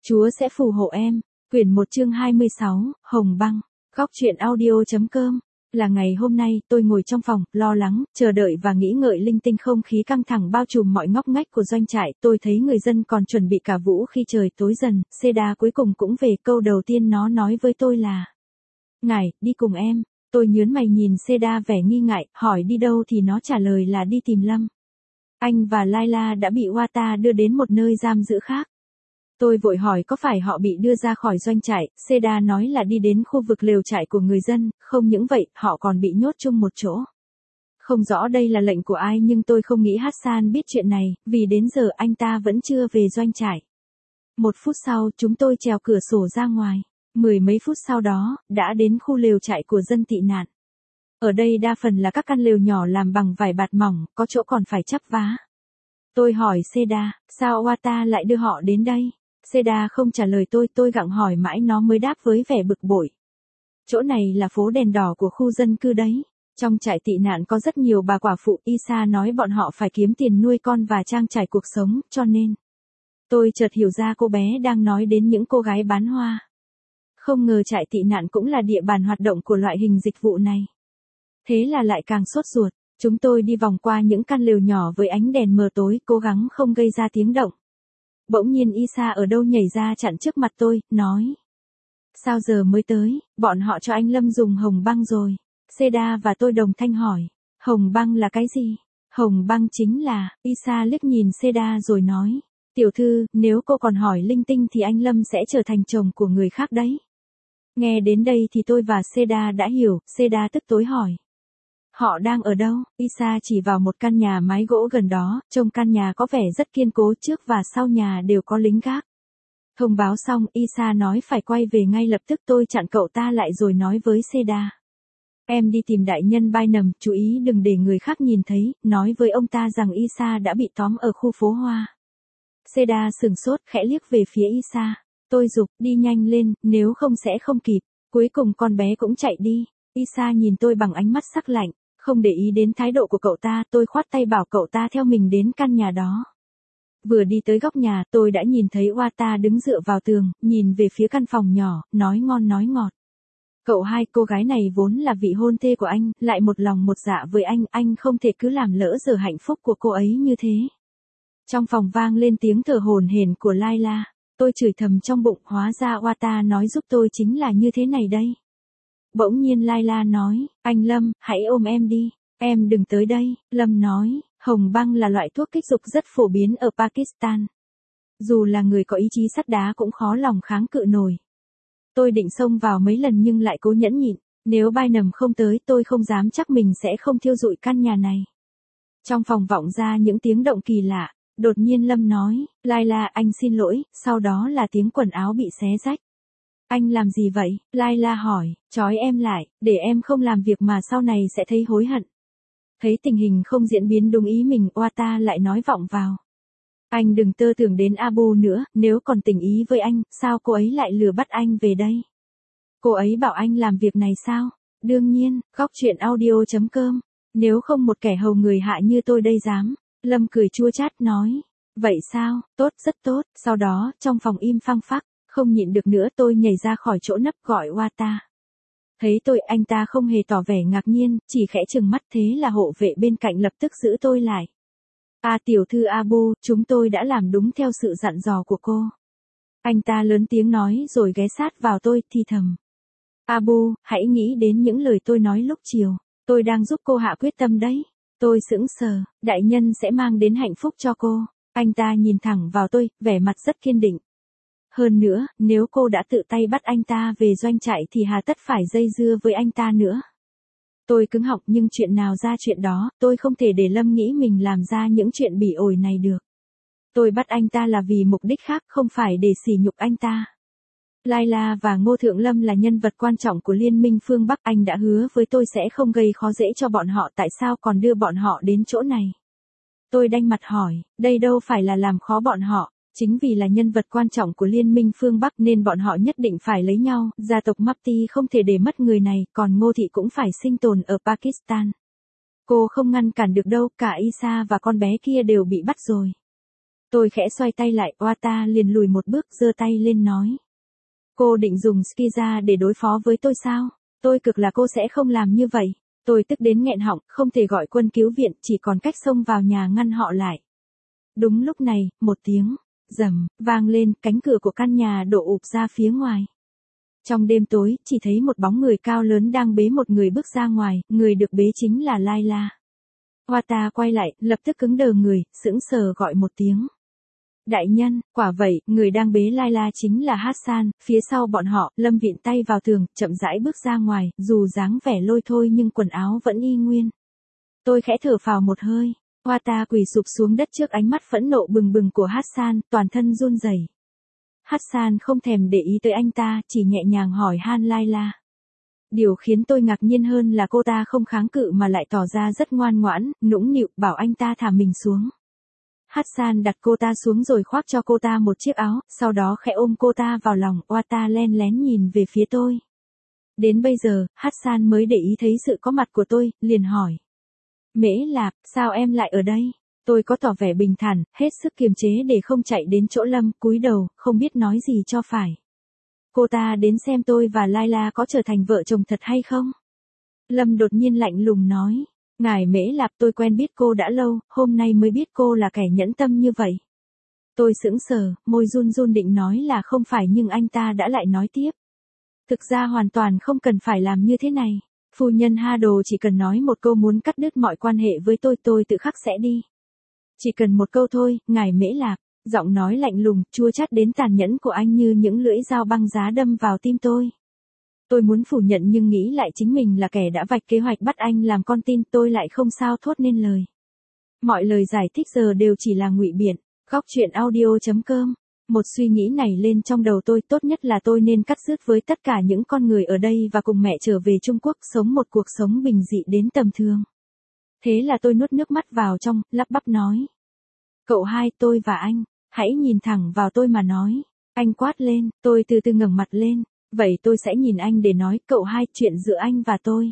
Chúa sẽ phù hộ em. Quyển 1 chương 26, Hồng Băng. Góc truyện audio.com. Là ngày hôm nay, tôi ngồi trong phòng, lo lắng, chờ đợi và nghĩ ngợi linh tinh, không khí căng thẳng bao trùm mọi ngóc ngách của doanh trại. Tôi thấy người dân còn chuẩn bị cả vũ khi trời tối dần. Seda cuối cùng cũng về. Câu đầu tiên nó nói với tôi là: "Ngài, đi cùng em." Tôi nhướng mày nhìn Seda vẻ nghi ngại, hỏi đi đâu thì nó trả lời là đi tìm Lâm. Anh và Layla đã bị Wata đưa đến một nơi giam giữ khác. Tôi vội hỏi có phải họ bị đưa ra khỏi doanh trại. Seda nói là đi đến khu vực lều trại của người dân, không những vậy, họ còn bị nhốt chung một chỗ. Không rõ đây là lệnh của ai, nhưng tôi không nghĩ Hassan biết chuyện này, vì đến giờ anh ta vẫn chưa về doanh trại. 1 phút sau, chúng tôi trèo cửa sổ ra ngoài. 10 mấy phút sau đó, đã đến khu lều trại của dân tị nạn. Ở đây đa phần là các căn lều nhỏ làm bằng vải bạt mỏng, có chỗ còn phải chắp vá. Tôi hỏi Seda, sao Wata lại đưa họ đến đây? Seda không trả lời tôi gặng hỏi mãi nó mới đáp với vẻ bực bội. Chỗ này là phố đèn đỏ của khu dân cư đấy. Trong trại tị nạn có rất nhiều bà quả phụ. Isa nói bọn họ phải kiếm tiền nuôi con và trang trải cuộc sống, cho nên. Tôi chợt hiểu ra cô bé đang nói đến những cô gái bán hoa. Không ngờ trại tị nạn cũng là địa bàn hoạt động của loại hình dịch vụ này. Thế là lại càng sốt ruột. Chúng tôi đi vòng qua những căn lều nhỏ với ánh đèn mờ tối, cố gắng không gây ra tiếng động. Bỗng nhiên Isa ở đâu nhảy ra chặn trước mặt tôi, nói: "Sao giờ mới tới, bọn họ cho anh Lâm dùng hồng băng rồi." Seda và tôi đồng thanh hỏi: "Hồng băng là cái gì?" "Hồng băng chính là..." Isa liếc nhìn Seda rồi nói: "Tiểu thư, nếu cô còn hỏi linh tinh thì anh Lâm sẽ trở thành chồng của người khác đấy." Nghe đến đây thì tôi và Seda đã hiểu. Seda tức tối hỏi: "Họ đang ở đâu?" Isa chỉ vào một căn nhà mái gỗ gần đó, trông căn nhà có vẻ rất kiên cố, trước và sau nhà đều có lính gác. Thông báo xong, Isa nói phải quay về ngay lập tức. Tôi chặn cậu ta lại rồi nói với Seda: "Em đi tìm đại nhân Bynum, chú ý đừng để người khác nhìn thấy, nói với ông ta rằng Isa đã bị tóm ở khu phố hoa." Seda sửng sốt, khẽ liếc về phía Isa. Tôi giục, đi nhanh lên, nếu không sẽ không kịp. Cuối cùng con bé cũng chạy đi. Isa nhìn tôi bằng ánh mắt sắc lạnh. Không để ý đến thái độ của cậu ta, tôi khoát tay bảo cậu ta theo mình đến căn nhà đó. Vừa đi tới góc nhà, tôi đã nhìn thấy Wata đứng dựa vào tường, nhìn về phía căn phòng nhỏ, nói ngon nói ngọt. "Cậu hai, cô gái này vốn là vị hôn thê của anh, lại một lòng một dạ với anh không thể cứ làm lỡ giờ hạnh phúc của cô ấy như thế." Trong phòng vang lên tiếng thở hổn hển của Layla. Tôi chửi thầm trong bụng, hóa ra Wata nói giúp tôi chính là như thế này đây. Bỗng nhiên Layla nói: "Anh Lâm, hãy ôm em đi." "Em đừng tới đây." Lâm nói. Hồng băng là loại thuốc kích dục rất phổ biến ở Pakistan. Dù là người có ý chí sắt đá cũng khó lòng kháng cự nổi. Tôi định xông vào mấy lần nhưng lại cố nhẫn nhịn. Nếu Bynum không tới, tôi không dám chắc mình sẽ không thiêu rụi căn nhà này. Trong phòng vọng ra những tiếng động kỳ lạ. Đột nhiên Lâm nói: "Layla, anh xin lỗi." Sau đó là tiếng quần áo bị xé rách. "Anh làm gì vậy?" Layla hỏi. "Trói em lại, để em không làm việc mà sau này sẽ thấy hối hận." Thấy tình hình không diễn biến đúng ý mình, Wata lại nói vọng vào: "Anh đừng tơ tưởng đến Abu nữa, nếu còn tình ý với anh, sao cô ấy lại lừa bắt anh về đây? Cô ấy bảo anh làm việc này sao?" "Đương nhiên." Góc truyện audio.com. "Nếu không một kẻ hầu người hạ như tôi đây dám." Lâm cười chua chát nói: "Vậy sao? Tốt, rất tốt." Sau đó, trong phòng im phăng phắc, không nhịn được nữa tôi nhảy ra khỏi chỗ nấp gọi Wata. Thấy tôi, anh ta không hề tỏ vẻ ngạc nhiên, chỉ khẽ trừng mắt. Thế là hộ vệ bên cạnh lập tức giữ tôi lại. Tiểu thư Abu, chúng tôi đã làm đúng theo sự dặn dò của cô." Anh ta lớn tiếng nói rồi ghé sát vào tôi, thì thầm: "Abu, hãy nghĩ đến những lời tôi nói lúc chiều. Tôi đang giúp cô hạ quyết tâm đấy." Tôi sững sờ. "Đại nhân sẽ mang đến hạnh phúc cho cô." Anh ta nhìn thẳng vào tôi, vẻ mặt rất kiên định. "Hơn nữa, nếu cô đã tự tay bắt anh ta về doanh trại thì hà tất phải dây dưa với anh ta nữa." Tôi cứng họng, nhưng chuyện nào ra chuyện đó, tôi không thể để Lâm nghĩ mình làm ra những chuyện bỉ ổi này được. Tôi bắt anh ta là vì mục đích khác, không phải để sỉ nhục anh ta. Layla và Ngô Thượng Lâm là nhân vật quan trọng của Liên minh phương Bắc. Anh đã hứa với tôi sẽ không gây khó dễ cho bọn họ, tại sao còn đưa bọn họ đến chỗ này? Tôi đanh mặt hỏi, đây đâu phải là làm khó bọn họ. Chính vì là nhân vật quan trọng của Liên minh phương Bắc nên bọn họ nhất định phải lấy nhau. Gia tộc Mapti không thể để mất người này, còn Ngô Thị cũng phải sinh tồn ở Pakistan. Cô không ngăn cản được đâu, cả Isa và con bé kia đều bị bắt rồi. Tôi khẽ xoay tay lại, Wata liền lùi một bước giơ tay lên nói. Cô định dùng Skiza để đối phó với tôi sao? Tôi cực là cô sẽ không làm như vậy. Tôi tức đến nghẹn họng, không thể gọi quân cứu viện, chỉ còn cách xông vào nhà ngăn họ lại. Đúng lúc này, một tiếng rầm vang lên, cánh cửa của căn nhà đổ ụp ra phía ngoài. Trong đêm tối, chỉ thấy một bóng người cao lớn đang bế một người bước ra ngoài, người được bế chính là Layla. Wata quay lại, lập tức cứng đờ người, sững sờ gọi một tiếng. Đại nhân, quả vậy, người đang bế Layla chính là Hassan, phía sau bọn họ, Lâm vịn tay vào tường, chậm rãi bước ra ngoài, dù dáng vẻ lôi thôi nhưng quần áo vẫn y nguyên. Tôi khẽ thở phào một hơi, Wata quỳ sụp xuống đất trước ánh mắt phẫn nộ bừng bừng của Hassan, toàn thân run rẩy. Hassan không thèm để ý tới anh ta, chỉ nhẹ nhàng hỏi han Layla. Điều khiến tôi ngạc nhiên hơn là cô ta không kháng cự mà lại tỏ ra rất ngoan ngoãn, nũng nịu, bảo anh ta thả mình xuống. Hassan đặt cô ta xuống rồi khoác cho cô ta một chiếc áo, sau đó khẽ ôm cô ta vào lòng, Wata len lén nhìn về phía tôi. Đến bây giờ, Hassan mới để ý thấy sự có mặt của tôi, liền hỏi. Mễ Lạp, sao em lại ở đây? Tôi có tỏ vẻ bình thản, hết sức kiềm chế để không chạy đến chỗ Lâm, cúi đầu, không biết nói gì cho phải. Cô ta đến xem tôi và Layla có trở thành vợ chồng thật hay không? Lâm đột nhiên lạnh lùng nói. Ngài Mễ Lạp, tôi quen biết cô đã lâu, hôm nay mới biết cô là kẻ nhẫn tâm như vậy. Tôi sững sờ, môi run run định nói là không phải nhưng anh ta đã lại nói tiếp. Thực ra hoàn toàn không cần phải làm như thế này. Phu nhân Hado chỉ cần nói một câu muốn cắt đứt mọi quan hệ với tôi tự khắc sẽ đi. Chỉ cần một câu thôi, ngài Mễ Lạp. Giọng nói lạnh lùng, chua chát đến tàn nhẫn của anh như những lưỡi dao băng giá đâm vào tim tôi. Tôi muốn phủ nhận nhưng nghĩ lại chính mình là kẻ đã vạch kế hoạch bắt anh làm con tin, tôi lại không sao thốt nên lời. Mọi lời giải thích giờ đều chỉ là ngụy biện. Góc truyện audio.com. Một suy nghĩ nảy lên trong đầu tôi, tốt nhất là tôi nên cắt dứt với tất cả những con người ở đây và cùng mẹ trở về Trung Quốc sống một cuộc sống bình dị đến tầm thường. Thế là tôi nuốt nước mắt vào trong, lắp bắp nói. Cậu hai, tôi và anh, hãy nhìn thẳng vào tôi mà nói. Anh quát lên, tôi từ từ ngẩng mặt lên. Vậy tôi sẽ nhìn anh để nói, cậu hai, chuyện giữa anh và tôi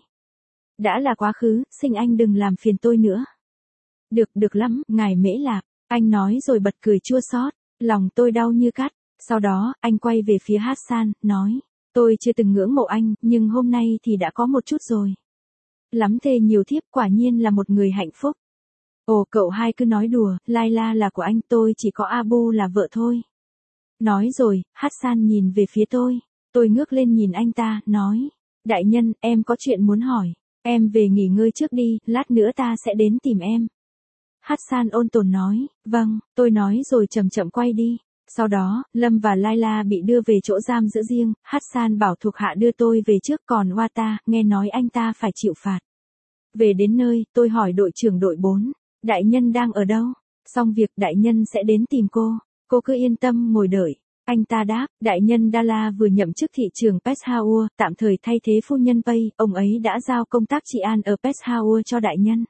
đã là quá khứ, xin anh đừng làm phiền tôi nữa. Được lắm, ngài Mễ Lạp, anh nói rồi bật cười chua xót, lòng tôi đau như cắt. Sau đó, anh quay về phía Hassan, nói, tôi chưa từng ngưỡng mộ anh, nhưng hôm nay thì đã có một chút rồi. Lắm thê nhiều thiếp, quả nhiên là một người hạnh phúc. Ồ, cậu hai cứ nói đùa, Layla là của anh, tôi chỉ có Abu là vợ thôi. Nói rồi, Hassan nhìn về phía tôi ngước lên nhìn anh ta, nói, đại nhân, em có chuyện muốn hỏi, em về nghỉ ngơi trước đi, lát nữa ta sẽ đến tìm em. Hassan ôn tồn nói, vâng, tôi nói rồi chậm chậm quay đi. Sau đó, Lâm và Layla bị đưa về chỗ giam giữ riêng, Hassan bảo thuộc hạ đưa tôi về trước, còn Wata, nghe nói anh ta phải chịu phạt. Về đến nơi, tôi hỏi đội trưởng đội 4, đại nhân đang ở đâu? Xong việc đại nhân sẽ đến tìm cô cứ yên tâm ngồi đợi. Anh ta đáp, đại nhân Dala vừa nhậm chức thị trưởng Peshawar, tạm thời thay thế phu nhân Pei, ông ấy đã giao công tác trị an ở Peshawar cho đại nhân.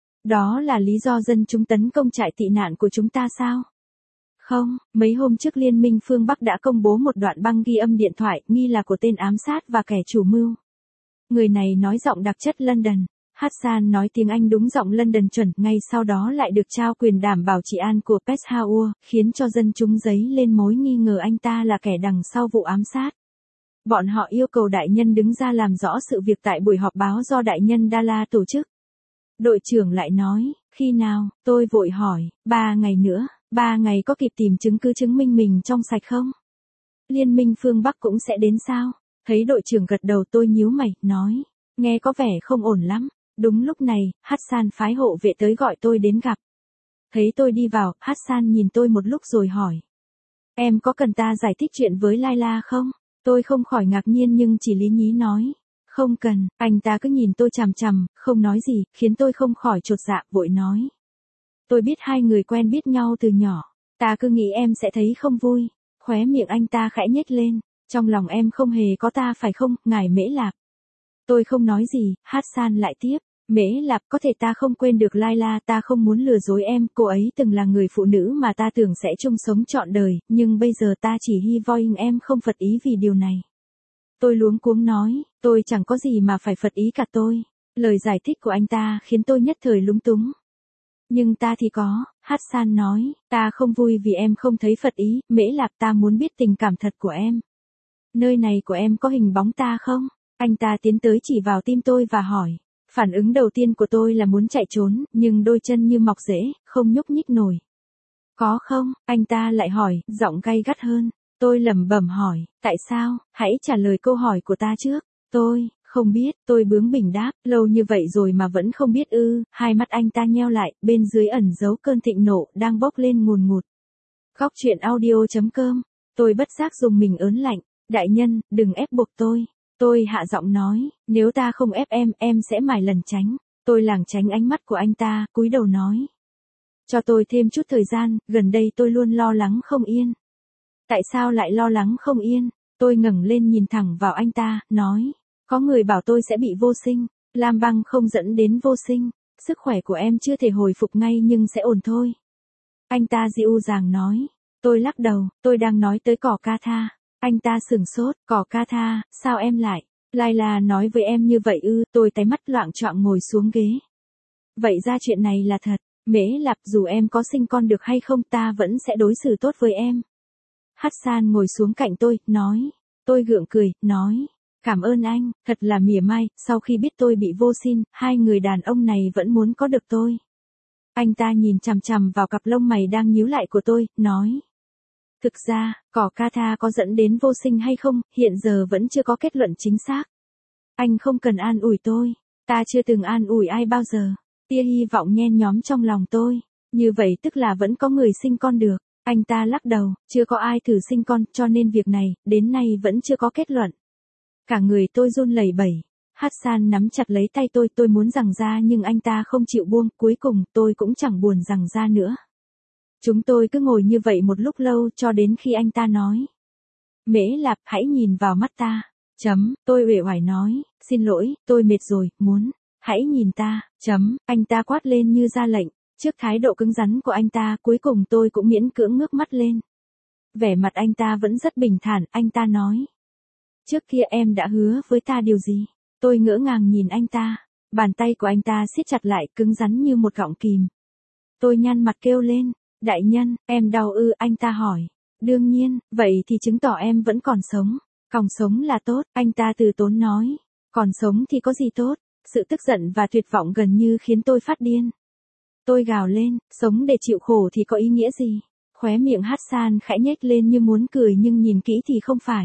Đó là lý do dân chúng tấn công trại tị nạn của chúng ta sao? Không, mấy hôm trước Liên minh phương Bắc đã công bố một đoạn băng ghi âm điện thoại, nghi là của tên ám sát và kẻ chủ mưu. Người này nói giọng đặc chất London. Hassan nói tiếng Anh đúng giọng London chuẩn, ngay sau đó lại được trao quyền đảm bảo trị an của Peshawar, khiến cho dân chúng dấy lên mối nghi ngờ anh ta là kẻ đằng sau vụ ám sát. Bọn họ yêu cầu đại nhân đứng ra làm rõ sự việc tại buổi họp báo do đại nhân Dala tổ chức. Đội trưởng lại nói, khi nào, tôi vội hỏi, 3 ngày nữa, 3 ngày có kịp tìm chứng cứ chứng minh mình trong sạch không? Liên minh phương Bắc cũng sẽ đến sao? Thấy đội trưởng gật đầu tôi nhíu mày, nói, nghe có vẻ không ổn lắm. Đúng lúc này, Hassan phái hộ vệ tới gọi tôi đến gặp. Thấy tôi đi vào, Hassan nhìn tôi một lúc rồi hỏi. Em có cần ta giải thích chuyện với Layla không? Tôi không khỏi ngạc nhiên nhưng chỉ lý nhí nói. Không cần, anh ta cứ nhìn tôi chằm chằm, không nói gì, khiến tôi không khỏi chột dạ, vội nói. Tôi biết hai người quen biết nhau từ nhỏ, ta cứ nghĩ em sẽ thấy không vui. Khóe miệng anh ta khẽ nhếch lên, trong lòng em không hề có ta phải không, ngài Mễ Lạp? Tôi không nói gì, Hassan lại tiếp. Mễ Lạp, có thể ta không quên được Layla, ta không muốn lừa dối em, cô ấy từng là người phụ nữ mà ta tưởng sẽ chung sống trọn đời, nhưng bây giờ ta chỉ hy vọng em không phật ý vì điều này. Tôi luống cuống nói, tôi chẳng có gì mà phải phật ý cả tôi. Lời giải thích của anh ta khiến tôi nhất thời lúng túng. Nhưng ta thì có, Hassan nói, ta không vui vì em không thấy Phật ý, Mễ Lạp ta muốn biết tình cảm thật của em. Nơi này của em có hình bóng ta không? Anh ta tiến tới chỉ vào tim tôi và hỏi. Phản ứng đầu tiên của tôi là muốn chạy trốn, nhưng đôi chân như mọc rễ, không nhúc nhích nổi. Có không? Anh ta lại hỏi, giọng gay gắt hơn. Tôi lẩm bẩm hỏi, tại sao? Hãy trả lời câu hỏi của ta trước. Tôi không biết, tôi bướng bỉnh đáp, lâu như vậy rồi mà vẫn không biết ư? Hai mắt anh ta nheo lại, bên dưới ẩn giấu cơn thịnh nộ đang bốc lên ngùn ngụt. Góc truyện audio.com. Tôi bất giác dùng mình ớn lạnh. Đại nhân, đừng ép buộc tôi. Tôi hạ giọng nói, nếu ta không ép em sẽ mải lần tránh. Tôi lảng tránh ánh mắt của anh ta, cúi đầu nói. Cho tôi thêm chút thời gian, gần đây tôi luôn lo lắng không yên. Tại sao lại lo lắng không yên? Tôi ngẩng lên nhìn thẳng vào anh ta, nói. Có người bảo tôi sẽ bị vô sinh. Lam băng không dẫn đến vô sinh. Sức khỏe của em chưa thể hồi phục ngay nhưng sẽ ổn thôi. Anh ta dịu dàng nói. Tôi lắc đầu, tôi đang nói tới cỏ ca tha. Anh ta sửng sốt, cỏ ca tha, sao em lại? Laila nói với em như vậy ư? Tôi tái mắt loạng choạng ngồi xuống ghế. Vậy ra chuyện này là thật. Mễ Lạp, dù em có sinh con được hay không ta vẫn sẽ đối xử tốt với em. Hassan ngồi xuống cạnh tôi, nói. Tôi gượng cười, nói. Cảm ơn anh, thật là mỉa mai, sau khi biết tôi bị vô sinh, hai người đàn ông này vẫn muốn có được tôi. Anh ta nhìn chằm chằm vào cặp lông mày đang nhíu lại của tôi, nói. Thực ra, cỏ ca tha có dẫn đến vô sinh hay không, hiện giờ vẫn chưa có kết luận chính xác. Anh không cần an ủi tôi, ta chưa từng an ủi ai bao giờ. Tia hy vọng nhen nhóm trong lòng tôi, như vậy tức là vẫn có người sinh con được. Anh ta lắc đầu, chưa có ai thử sinh con, cho nên việc này, đến nay vẫn chưa có kết luận. Cả người tôi run lẩy bẩy. Hassan nắm chặt lấy tay tôi muốn giằng ra nhưng anh ta không chịu buông, cuối cùng tôi cũng chẳng buồn giằng ra nữa. Chúng tôi cứ ngồi như vậy một lúc lâu cho đến khi anh ta nói. Mễ Lạp, hãy nhìn vào mắt ta. Tôi uể oải nói, xin lỗi, tôi mệt rồi, muốn. Hãy nhìn ta. Anh ta quát lên như ra lệnh. Trước thái độ cứng rắn của anh ta, cuối cùng tôi cũng miễn cưỡng ngước mắt lên. Vẻ mặt anh ta vẫn rất bình thản, anh ta nói. Trước kia em đã hứa với ta điều gì? Tôi ngỡ ngàng nhìn anh ta. Bàn tay của anh ta siết chặt lại, cứng rắn như một gọng kìm. Tôi nhăn mặt kêu lên. Đại nhân, em đau ư? Anh ta hỏi. Đương nhiên, vậy thì chứng tỏ em vẫn còn sống. Còn sống là tốt, anh ta từ tốn nói. Còn sống thì có gì tốt? Sự tức giận và tuyệt vọng gần như khiến tôi phát điên. Tôi gào lên, sống để chịu khổ thì có ý nghĩa gì? Khóe miệng Hassan khẽ nhếch lên như muốn cười nhưng nhìn kỹ thì không phải.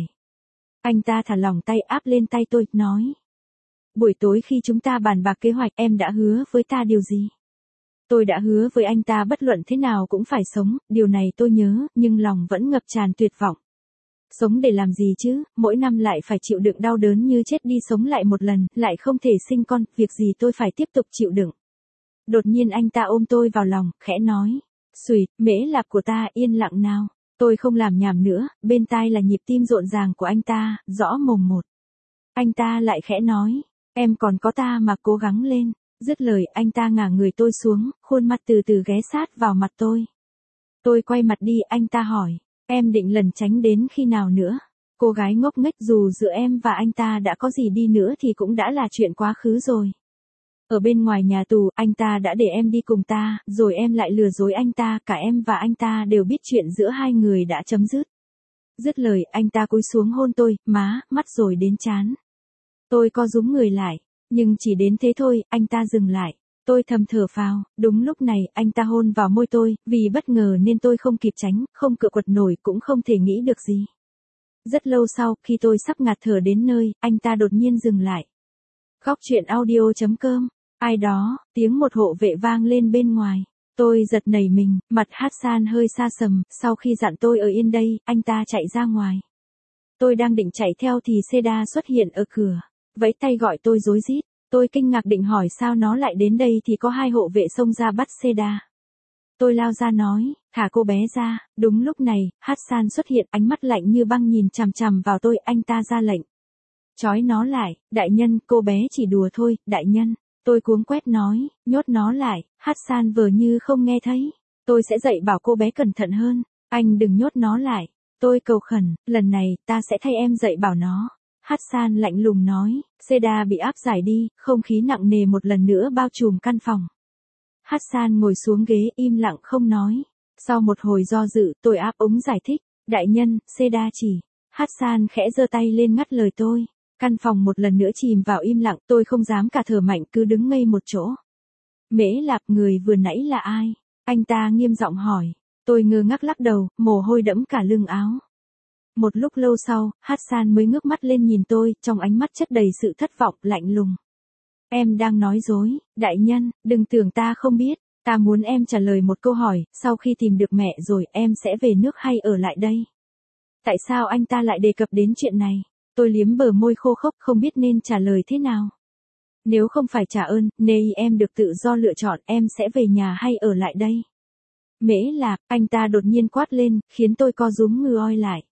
Anh ta thả lỏng tay áp lên tay tôi, nói. Buổi tối khi chúng ta bàn bạc kế hoạch em đã hứa với ta điều gì? Tôi đã hứa với anh ta bất luận thế nào cũng phải sống, điều này tôi nhớ, nhưng lòng vẫn ngập tràn tuyệt vọng. Sống để làm gì chứ, mỗi năm lại phải chịu đựng đau đớn như chết đi sống lại một lần, lại không thể sinh con, việc gì tôi phải tiếp tục chịu đựng. Đột nhiên anh ta ôm tôi vào lòng, khẽ nói. Xùi, Mễ Lạp của ta, yên lặng nào. Tôi không làm nhảm nữa, bên tai là nhịp tim rộn ràng của anh ta, rõ mồm một. Anh ta lại khẽ nói. Em còn có ta mà cố gắng lên. Dứt lời anh ta ngả người tôi xuống, khuôn mặt từ từ ghé sát vào mặt tôi. Tôi quay mặt đi, anh ta hỏi. Em định lẩn tránh đến khi nào nữa? Cô gái ngốc nghếch, dù giữa em và anh ta đã có gì đi nữa thì cũng đã là chuyện quá khứ rồi. Ở bên ngoài nhà tù, anh ta đã để em đi cùng ta, rồi em lại lừa dối anh ta, cả em và anh ta đều biết chuyện giữa hai người đã chấm dứt. Dứt lời, anh ta cúi xuống hôn tôi, má, mắt rồi đến trán. Tôi co rúm người lại, nhưng chỉ đến thế thôi, anh ta dừng lại. Tôi thầm thở phào, đúng lúc này, anh ta hôn vào môi tôi, vì bất ngờ nên tôi không kịp tránh, không cựa quật nổi cũng không thể nghĩ được gì. Rất lâu sau, khi tôi sắp ngạt thở đến nơi, anh ta đột nhiên dừng lại. Góc truyện audio.com. Ai đó, tiếng một hộ vệ vang lên bên ngoài. Tôi giật nảy mình, mặt Hassan hơi xa sầm, sau khi dặn tôi ở yên đây, anh ta chạy ra ngoài. Tôi đang định chạy theo thì Seda xuất hiện ở cửa, vẫy tay gọi tôi rối rít. Tôi kinh ngạc định hỏi sao nó lại đến đây thì có hai hộ vệ xông ra bắt Seda. Tôi lao ra nói, thả cô bé ra. Đúng lúc này, Hassan xuất hiện, ánh mắt lạnh như băng nhìn chằm chằm vào tôi, anh ta ra lệnh. Trói nó lại, đại nhân, cô bé chỉ đùa thôi, đại nhân. Tôi cuống quét nói, nhốt nó lại. Hassan vờ như không nghe thấy. Tôi sẽ dạy bảo cô bé cẩn thận hơn. Anh đừng nhốt nó lại. Tôi cầu khẩn, lần này, ta sẽ thay em dạy bảo nó. Hassan lạnh lùng nói, Seda bị áp giải đi, không khí nặng nề một lần nữa bao trùm căn phòng. Hassan ngồi xuống ghế im lặng không nói. Sau một hồi do dự, tôi áp úng giải thích. Đại nhân, Seda chỉ. Hassan khẽ giơ tay lên ngắt lời tôi. Căn phòng một lần nữa chìm vào im lặng, tôi không dám cả thở mạnh cứ đứng ngây một chỗ. Mễ Lạp, người vừa nãy là ai? Anh ta nghiêm giọng hỏi. Tôi ngơ ngác lắc đầu, mồ hôi đẫm cả lưng áo. Một lúc lâu sau, Hassan mới ngước mắt lên nhìn tôi, trong ánh mắt chất đầy sự thất vọng, lạnh lùng. Em đang nói dối, đại nhân, đừng tưởng ta không biết. Ta muốn em trả lời một câu hỏi, sau khi tìm được mẹ rồi em sẽ về nước hay ở lại đây? Tại sao anh ta lại đề cập đến chuyện này? Tôi liếm bờ môi khô khốc không biết nên trả lời thế nào. Nếu không phải trả ơn, nếu em được tự do lựa chọn em sẽ về nhà hay ở lại đây? Mễ Lạp, anh ta đột nhiên quát lên, khiến tôi co rúm người oi lại.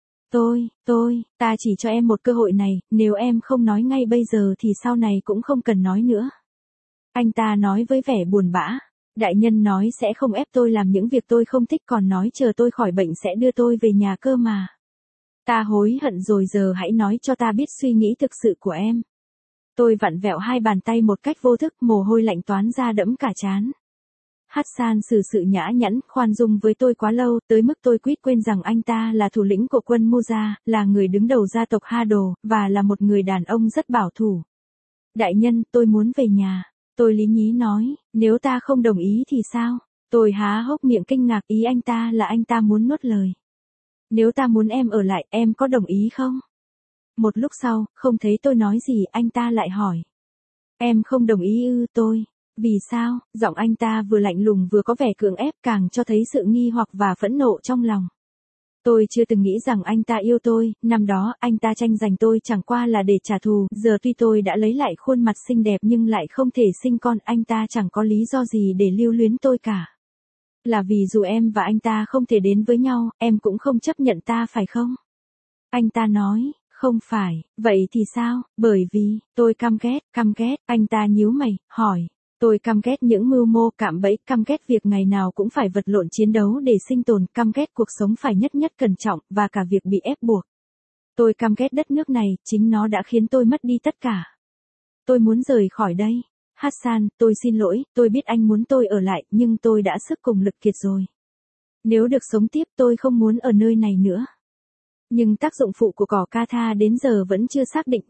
Ta chỉ cho em một cơ hội này, nếu em không nói ngay bây giờ thì sau này cũng không cần nói nữa. Anh ta nói với vẻ buồn bã. Đại nhân nói sẽ không ép tôi làm những việc tôi không thích, còn nói chờ tôi khỏi bệnh sẽ đưa tôi về nhà cơ mà. Ta hối hận rồi, giờ hãy nói cho ta biết suy nghĩ thực sự của em. Tôi vặn vẹo hai bàn tay một cách vô thức, mồ hôi lạnh toán ra đẫm cả trán. Hassan xử sự nhã nhặn, khoan dung với tôi quá lâu, tới mức tôi quýt quên rằng anh ta là thủ lĩnh của quân Moza, là người đứng đầu gia tộc Hado, và là một người đàn ông rất bảo thủ. Đại nhân, tôi muốn về nhà. Tôi lý nhí nói, nếu ta không đồng ý thì sao? Tôi há hốc miệng kinh ngạc, ý anh ta là anh ta muốn nuốt lời. Nếu ta muốn em ở lại, em có đồng ý không? Một lúc sau, không thấy tôi nói gì, anh ta lại hỏi. Em không đồng ý ư? Tôi. Vì sao? Giọng anh ta vừa lạnh lùng vừa có vẻ cưỡng ép, càng cho thấy sự nghi hoặc và phẫn nộ trong lòng. Tôi chưa từng nghĩ rằng anh ta yêu tôi, năm đó anh ta tranh giành tôi chẳng qua là để trả thù, giờ tuy tôi đã lấy lại khuôn mặt xinh đẹp nhưng lại không thể sinh con, anh ta chẳng có lý do gì để lưu luyến tôi cả. Là vì dù em và anh ta không thể đến với nhau, em cũng không chấp nhận ta phải không? Anh ta nói, không phải, vậy thì sao? Bởi vì, tôi căm ghét, anh ta nhíu mày, hỏi. Tôi căm ghét những mưu mô cạm bẫy, căm ghét việc ngày nào cũng phải vật lộn chiến đấu để sinh tồn, căm ghét cuộc sống phải nhất nhất cẩn trọng, và cả việc bị ép buộc. Tôi căm ghét đất nước này, chính nó đã khiến tôi mất đi tất cả. Tôi muốn rời khỏi đây. Hassan, tôi xin lỗi, tôi biết anh muốn tôi ở lại, nhưng tôi đã sức cùng lực kiệt rồi. Nếu được sống tiếp tôi không muốn ở nơi này nữa. Nhưng tác dụng phụ của cỏ Katha đến giờ vẫn chưa xác định,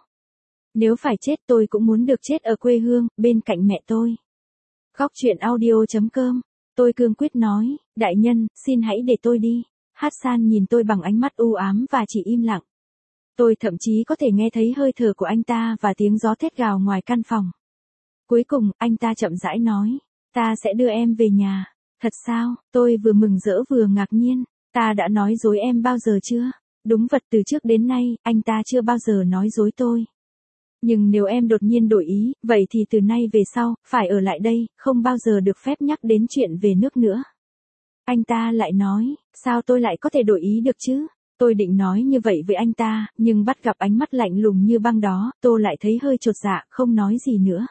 Nếu phải chết tôi cũng muốn được chết ở quê hương, bên cạnh mẹ tôi. Góc truyện audio.com. Tôi cương quyết nói, đại nhân, xin hãy để tôi đi. Hassan nhìn tôi bằng ánh mắt u ám và chỉ im lặng. Tôi thậm chí có thể nghe thấy hơi thở của anh ta và tiếng gió thét gào ngoài căn phòng. Cuối cùng, anh ta chậm rãi nói, ta sẽ đưa em về nhà. Thật sao? Tôi vừa mừng rỡ vừa ngạc nhiên. Ta đã nói dối em bao giờ chưa? Đúng vật, từ trước đến nay, anh ta chưa bao giờ nói dối tôi. Nhưng nếu em đột nhiên đổi ý, vậy thì từ nay về sau, phải ở lại đây, không bao giờ được phép nhắc đến chuyện về nước nữa. Anh ta lại nói, sao tôi lại có thể đổi ý được chứ? Tôi định nói như vậy với anh ta, nhưng bắt gặp ánh mắt lạnh lùng như băng đó, tôi lại thấy hơi chột dạ, không nói gì nữa.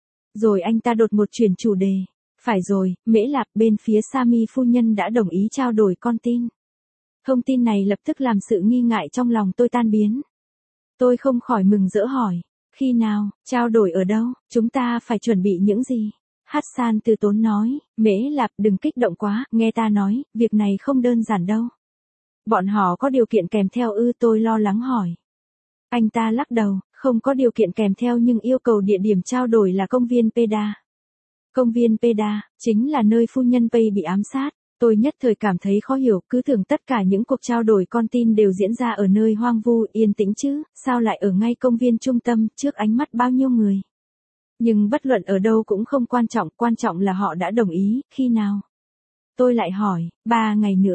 Rồi anh ta đột ngột chuyển chủ đề. Phải rồi, Mễ Lạp, bên phía Sami phu nhân đã đồng ý trao đổi con tin. Thông tin này lập tức làm sự nghi ngại trong lòng tôi tan biến. Tôi không khỏi mừng rỡ hỏi. Khi nào, trao đổi ở đâu, chúng ta phải chuẩn bị những gì? Hassan từ tốn nói, Mễ Lạp đừng kích động quá, nghe ta nói, việc này không đơn giản đâu. Bọn họ có điều kiện kèm theo ư? Tôi lo lắng hỏi. Anh ta lắc đầu, không có điều kiện kèm theo nhưng yêu cầu địa điểm trao đổi là công viên Peda. Công viên Peda, chính là nơi phu nhân Pei bị ám sát. Tôi nhất thời cảm thấy khó hiểu, cứ tưởng tất cả những cuộc trao đổi con tin đều diễn ra ở nơi hoang vu, yên tĩnh chứ, sao lại ở ngay công viên trung tâm, trước ánh mắt bao nhiêu người. Nhưng bất luận ở đâu cũng không quan trọng là họ đã đồng ý, khi nào? Tôi lại hỏi, 3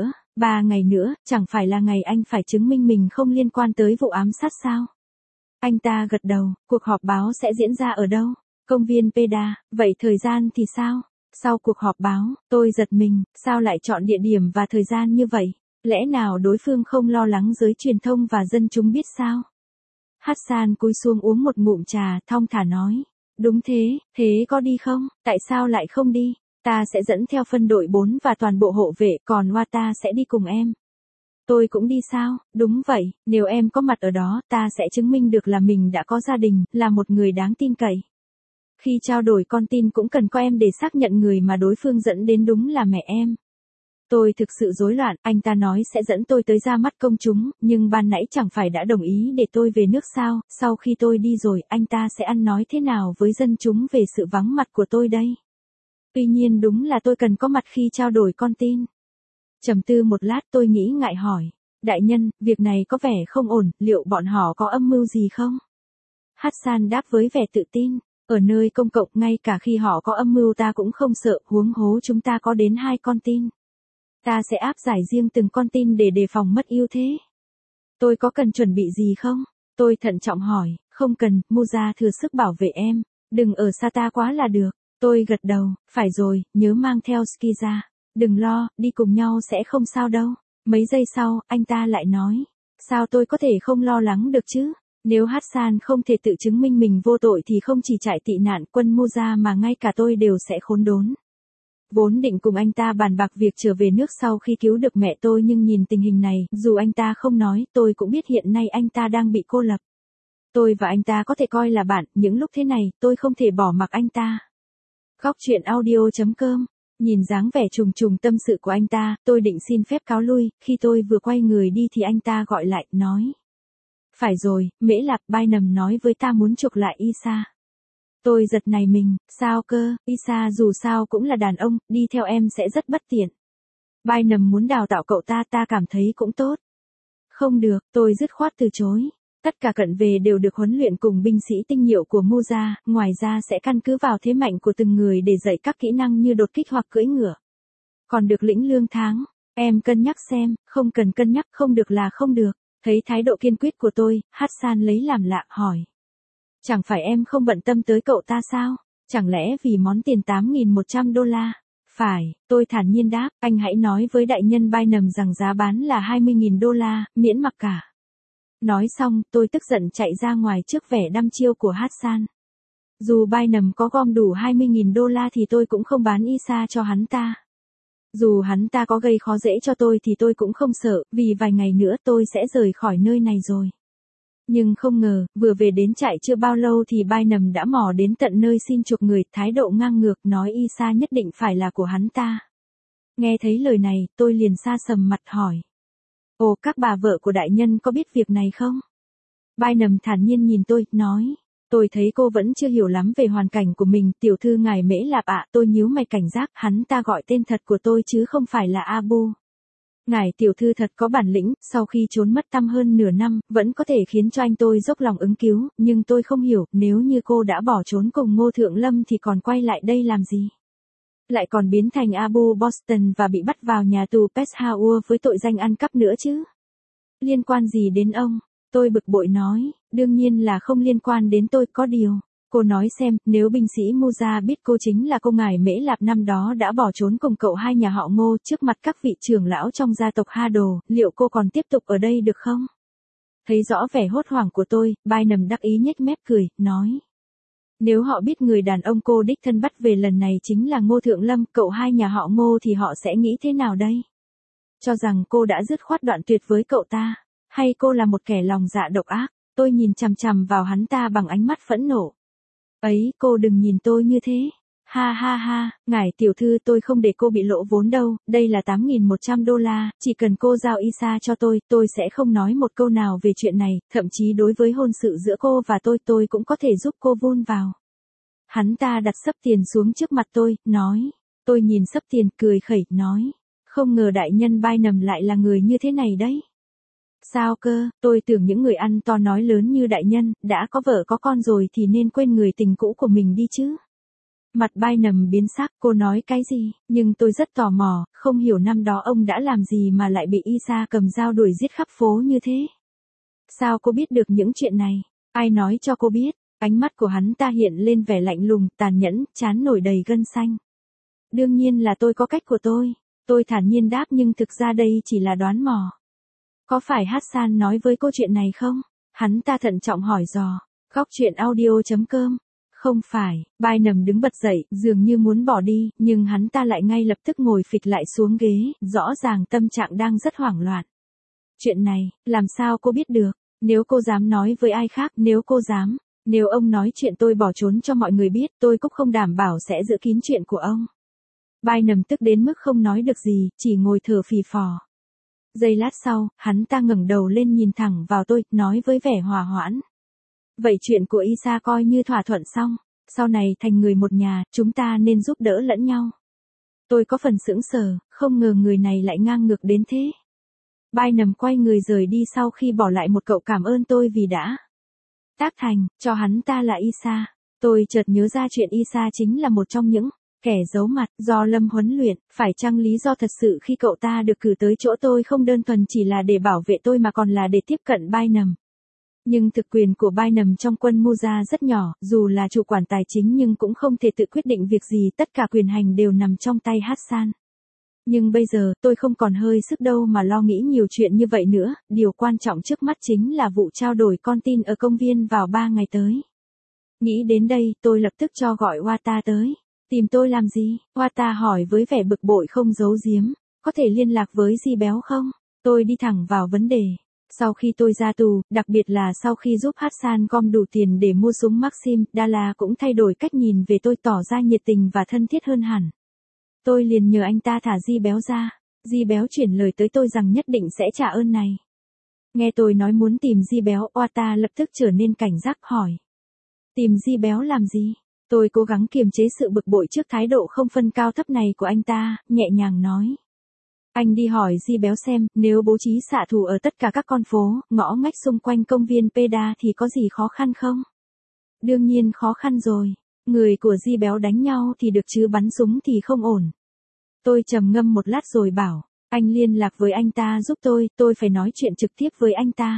ngày nữa, chẳng phải là ngày anh phải chứng minh mình không liên quan tới vụ ám sát sao? Anh ta gật đầu, cuộc họp báo sẽ diễn ra ở đâu? Công viên Peda, vậy thời gian thì sao? Sau cuộc họp báo, tôi giật mình, sao lại chọn địa điểm và thời gian như vậy? Lẽ nào đối phương không lo lắng giới truyền thông và dân chúng biết sao? Hassan cúi xuống uống một ngụm trà, thong thả nói. Đúng thế có đi không? Tại sao lại không đi? Ta sẽ dẫn theo phân đội 4 và toàn bộ hộ vệ, còn Wata sẽ đi cùng em. Tôi cũng đi sao? Đúng vậy, nếu em có mặt ở đó, ta sẽ chứng minh được là mình đã có gia đình, là một người đáng tin cậy. Khi trao đổi con tin cũng cần có em để xác nhận người mà đối phương dẫn đến đúng là mẹ em. Tôi thực sự rối loạn, anh ta nói sẽ dẫn tôi tới ra mắt công chúng, nhưng ban nãy chẳng phải đã đồng ý để tôi về nước sao, sau khi tôi đi rồi, anh ta sẽ ăn nói thế nào với dân chúng về sự vắng mặt của tôi đây? Tuy nhiên đúng là tôi cần có mặt khi trao đổi con tin. Trầm tư một lát tôi nghĩ ngại hỏi, đại nhân, việc này có vẻ không ổn, liệu bọn họ có âm mưu gì không? Hassan đáp với vẻ tự tin, ở nơi công cộng ngay cả khi họ có âm mưu ta cũng không sợ, huống hồ chúng ta có đến 2 con tin. Ta sẽ áp giải riêng từng con tin để đề phòng mất ưu thế. Tôi có cần chuẩn bị gì không? Tôi thận trọng hỏi, không cần, Musa thừa sức bảo vệ em, đừng ở xa ta quá là được. Tôi gật đầu, phải rồi, nhớ mang theo Skiza. Đừng lo, đi cùng nhau sẽ không sao đâu. Mấy giây sau, anh ta lại nói, sao tôi có thể không lo lắng được chứ? Nếu Hassan không thể tự chứng minh mình vô tội thì không chỉ trại tị nạn quân Musa mà ngay cả tôi đều sẽ khốn đốn. Vốn định cùng anh ta bàn bạc việc trở về nước sau khi cứu được mẹ tôi nhưng nhìn tình hình này, dù anh ta không nói, tôi cũng biết hiện nay anh ta đang bị cô lập. Tôi và anh ta có thể coi là bạn, những lúc thế này, tôi không thể bỏ mặc anh ta. Góc truyện audio.com. Nhìn dáng vẻ trùng trùng tâm sự của anh ta, tôi định xin phép cáo lui, khi tôi vừa quay người đi thì anh ta gọi lại, nói. Phải rồi, Mễ Lạp Bainam nói với ta muốn chuộc lại Isa. Tôi giật nảy mình, sao cơ, Isa dù sao cũng là đàn ông, đi theo em sẽ rất bất tiện. Bainam muốn đào tạo cậu ta cảm thấy cũng tốt. Không được, tôi dứt khoát từ chối. Tất cả cận vệ đều được huấn luyện cùng binh sĩ tinh nhuệ của Musa, ngoài ra sẽ căn cứ vào thế mạnh của từng người để dạy các kỹ năng như đột kích hoặc cưỡi ngựa. Còn được lĩnh lương tháng, em cân nhắc xem, không cần cân nhắc, không được là không được. Thấy thái độ kiên quyết của tôi, Hassan lấy làm lạ, hỏi. Chẳng phải em không bận tâm tới cậu ta sao? Chẳng lẽ vì món tiền $8.100? Phải, tôi thản nhiên đáp, anh hãy nói với đại nhân Bainam rằng giá bán là $20.000, miễn mặc cả. Nói xong, tôi tức giận chạy ra ngoài trước vẻ đăm chiêu của Hassan. Dù Bainam có gom đủ $20.000 thì tôi cũng không bán Isa cho hắn ta. Dù hắn ta có gây khó dễ cho tôi thì tôi cũng không sợ, vì vài ngày nữa tôi sẽ rời khỏi nơi này rồi. Nhưng không ngờ, vừa về đến trại chưa bao lâu thì Bainam đã mò đến tận nơi xin chuộc người, thái độ ngang ngược nói Isa nhất định phải là của hắn ta. Nghe thấy lời này, tôi liền sa sầm mặt hỏi. Ồ, các bà vợ của đại nhân có biết việc này không? Bainam thản nhiên nhìn tôi, nói. Tôi thấy cô vẫn chưa hiểu lắm về hoàn cảnh của mình, tiểu thư ngài Mễ Lạp ạ, tôi nhíu mày cảnh giác, hắn ta gọi tên thật của tôi chứ không phải là Abu. Ngài tiểu thư thật có bản lĩnh, sau khi trốn mất tăm hơn nửa năm, vẫn có thể khiến cho anh tôi dốc lòng ứng cứu, nhưng tôi không hiểu, nếu như cô đã bỏ trốn cùng Ngô Thượng Lâm thì còn quay lại đây làm gì? Lại còn biến thành Abu Boston và bị bắt vào nhà tù Peshawar với tội danh ăn cắp nữa chứ? Liên quan gì đến ông? Tôi bực bội nói, đương nhiên là không liên quan đến tôi, có điều. Cô nói xem, nếu binh sĩ Musa biết cô chính là cô ngài Mễ Lạp năm đó đã bỏ trốn cùng cậu hai nhà họ Ngô trước mặt các vị trưởng lão trong gia tộc Ha Đồ, liệu cô còn tiếp tục ở đây được không? Thấy rõ vẻ hốt hoảng của tôi, Bainam đắc ý nhếch mép cười, nói. Nếu họ biết người đàn ông cô đích thân bắt về lần này chính là Ngô Thượng Lâm, cậu hai nhà họ Ngô thì họ sẽ nghĩ thế nào đây? Cho rằng cô đã dứt khoát đoạn tuyệt với cậu ta, hay cô là một kẻ lòng dạ độc ác? Tôi nhìn chằm chằm vào hắn ta bằng ánh mắt phẫn nộ. Ấy, cô đừng nhìn tôi như thế. Ha ha ha, ngài tiểu thư tôi không để cô bị lỗ vốn đâu, đây là $8.100, chỉ cần cô giao Isa cho tôi sẽ không nói một câu nào về chuyện này, thậm chí đối với hôn sự giữa cô và tôi cũng có thể giúp cô vun vào. Hắn ta đặt xấp tiền xuống trước mặt tôi, nói. Tôi nhìn xấp tiền cười khẩy, nói. Không ngờ đại nhân Bainam lại là người như thế này đấy. Sao cơ, tôi tưởng những người ăn to nói lớn như đại nhân, đã có vợ có con rồi thì nên quên người tình cũ của mình đi chứ. Mặt Bainam biến sắc, cô nói cái gì, nhưng tôi rất tò mò, không hiểu năm đó ông đã làm gì mà lại bị Isa cầm dao đuổi giết khắp phố như thế. Sao cô biết được những chuyện này, ai nói cho cô biết, ánh mắt của hắn ta hiện lên vẻ lạnh lùng, tàn nhẫn, trán nổi đầy gân xanh. Đương nhiên là tôi có cách của tôi thản nhiên đáp nhưng thực ra đây chỉ là đoán mò. Có phải Hassan nói với cô chuyện này không? Hắn ta thận trọng hỏi dò. Góc truyện audio.com. Không phải, Bainam đứng bật dậy, dường như muốn bỏ đi, nhưng hắn ta lại ngay lập tức ngồi phịch lại xuống ghế, rõ ràng tâm trạng đang rất hoảng loạn. Chuyện này, làm sao cô biết được? Nếu cô dám nói với ai khác, nếu cô dám, Nếu ông nói chuyện tôi bỏ trốn cho mọi người biết, tôi cũng không đảm bảo sẽ giữ kín chuyện của ông. Bynum tức đến mức không nói được gì, chỉ ngồi thở phì phò. Giây lát sau, hắn ta ngẩng đầu lên nhìn thẳng vào tôi, nói với vẻ hòa hoãn. Vậy chuyện của Isa coi như thỏa thuận xong. Sau này thành người một nhà, chúng ta nên giúp đỡ lẫn nhau. Tôi có phần sững sờ, không ngờ người này lại ngang ngược đến thế. Bynum quay người rời đi sau khi bỏ lại một cậu cảm ơn tôi vì đã tác thành cho hắn ta là Isa. Tôi chợt nhớ ra chuyện Isa chính là một trong những kẻ giấu mặt do Lâm huấn luyện, phải chăng lý do thật sự khi cậu ta được cử tới chỗ tôi không đơn thuần chỉ là để bảo vệ tôi mà còn là để tiếp cận Bynum. Nhưng thực quyền của Bynum trong quân Musa rất nhỏ, dù là chủ quản tài chính nhưng cũng không thể tự quyết định việc gì, tất cả quyền hành đều nằm trong tay Hassan. Nhưng bây giờ, tôi không còn hơi sức đâu mà lo nghĩ nhiều chuyện như vậy nữa, điều quan trọng trước mắt chính là vụ trao đổi con tin ở công viên vào 3 ngày tới. Nghĩ đến đây, tôi lập tức cho gọi Wata tới. Tìm tôi làm gì? Wata hỏi với vẻ bực bội không giấu giếm. Có thể liên lạc với Di Béo không? Tôi đi thẳng vào vấn đề. Sau khi tôi ra tù, đặc biệt là sau khi giúp Hassan gom đủ tiền để mua súng Maxim, Dalla cũng thay đổi cách nhìn về tôi, tỏ ra nhiệt tình và thân thiết hơn hẳn. Tôi liền nhờ anh ta thả Di Béo ra. Di Béo chuyển lời tới tôi rằng nhất định sẽ trả ơn này. Nghe tôi nói muốn tìm Di Béo, Wata lập tức trở nên cảnh giác hỏi. Tìm Di Béo làm gì? Tôi cố gắng kiềm chế sự bực bội trước thái độ không phân cao thấp này của anh ta, nhẹ nhàng nói. Anh đi hỏi Di Béo xem, nếu bố trí xạ thủ ở tất cả các con phố, ngõ ngách xung quanh công viên Peda thì có gì khó khăn không? Đương nhiên khó khăn rồi. Người của Di Béo đánh nhau thì được chứ bắn súng thì không ổn. Tôi trầm ngâm một lát rồi bảo, anh liên lạc với anh ta giúp tôi phải nói chuyện trực tiếp với anh ta.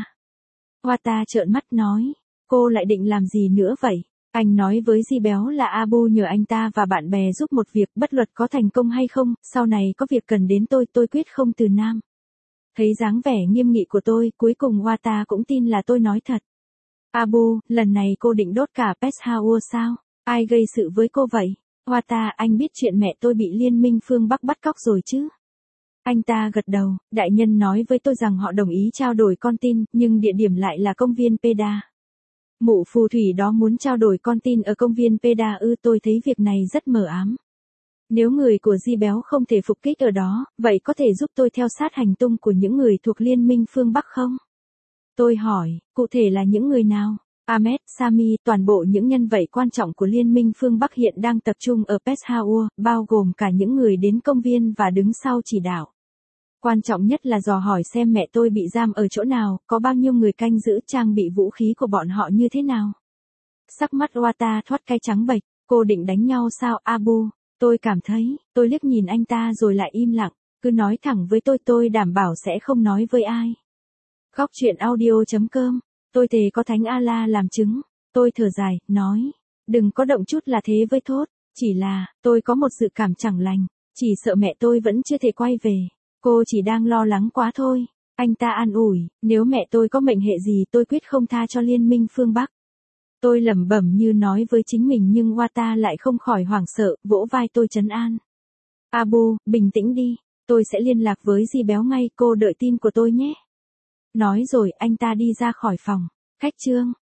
Wata trợn mắt nói, cô lại định làm gì nữa vậy? Anh nói với Di Béo là Abu nhờ anh ta và bạn bè giúp một việc, bất luận có thành công hay không, sau này có việc cần đến tôi quyết không từ nam. Thấy dáng vẻ nghiêm nghị của tôi, cuối cùng Wata cũng tin là tôi nói thật. Abu, lần này cô định đốt cả Peshawar sao? Ai gây sự với cô vậy? Wata, anh biết chuyện mẹ tôi bị Liên minh phương Bắc bắt cóc rồi chứ? Anh ta gật đầu, đại nhân nói với tôi rằng họ đồng ý trao đổi con tin, nhưng địa điểm lại là công viên Peda. Mụ phù thủy đó muốn trao đổi con tin ở công viên Peda ư? Tôi thấy việc này rất mờ ám. Nếu người của Di Béo không thể phục kích ở đó, vậy có thể giúp tôi theo sát hành tung của những người thuộc Liên minh phương Bắc không? Tôi hỏi, cụ thể là những người nào? Ahmed, Sami, toàn bộ những nhân vật quan trọng của Liên minh phương Bắc hiện đang tập trung ở Peshawar, bao gồm cả những người đến công viên và đứng sau chỉ đạo. Quan trọng nhất là dò hỏi xem mẹ tôi bị giam ở chỗ nào, có bao nhiêu người canh giữ, trang bị vũ khí của bọn họ như thế nào. Sắc mắt Wata thoát cái trắng bệch, cô định đánh nhau sao Abu? Tôi cảm thấy, tôi liếc nhìn anh ta rồi lại im lặng, cứ nói thẳng với tôi đảm bảo sẽ không nói với ai. Góc truyện audio.com, tôi thề có Thánh Allah làm chứng. Tôi thở dài, nói, đừng có động chút là thế với Thốt, chỉ là, tôi có một dự cảm chẳng lành, chỉ sợ mẹ tôi vẫn chưa thể quay về. Cô chỉ đang lo lắng quá thôi. Anh ta an ủi, nếu mẹ tôi có mệnh hệ gì tôi quyết không tha cho Liên minh phương Bắc. Tôi lẩm bẩm như nói với chính mình nhưng Wata lại không khỏi hoảng sợ, vỗ vai tôi trấn an. Abu, bình tĩnh đi, tôi sẽ liên lạc với Di Béo ngay, cô đợi tin của tôi nhé. Nói rồi anh ta đi ra khỏi phòng. Khách trương.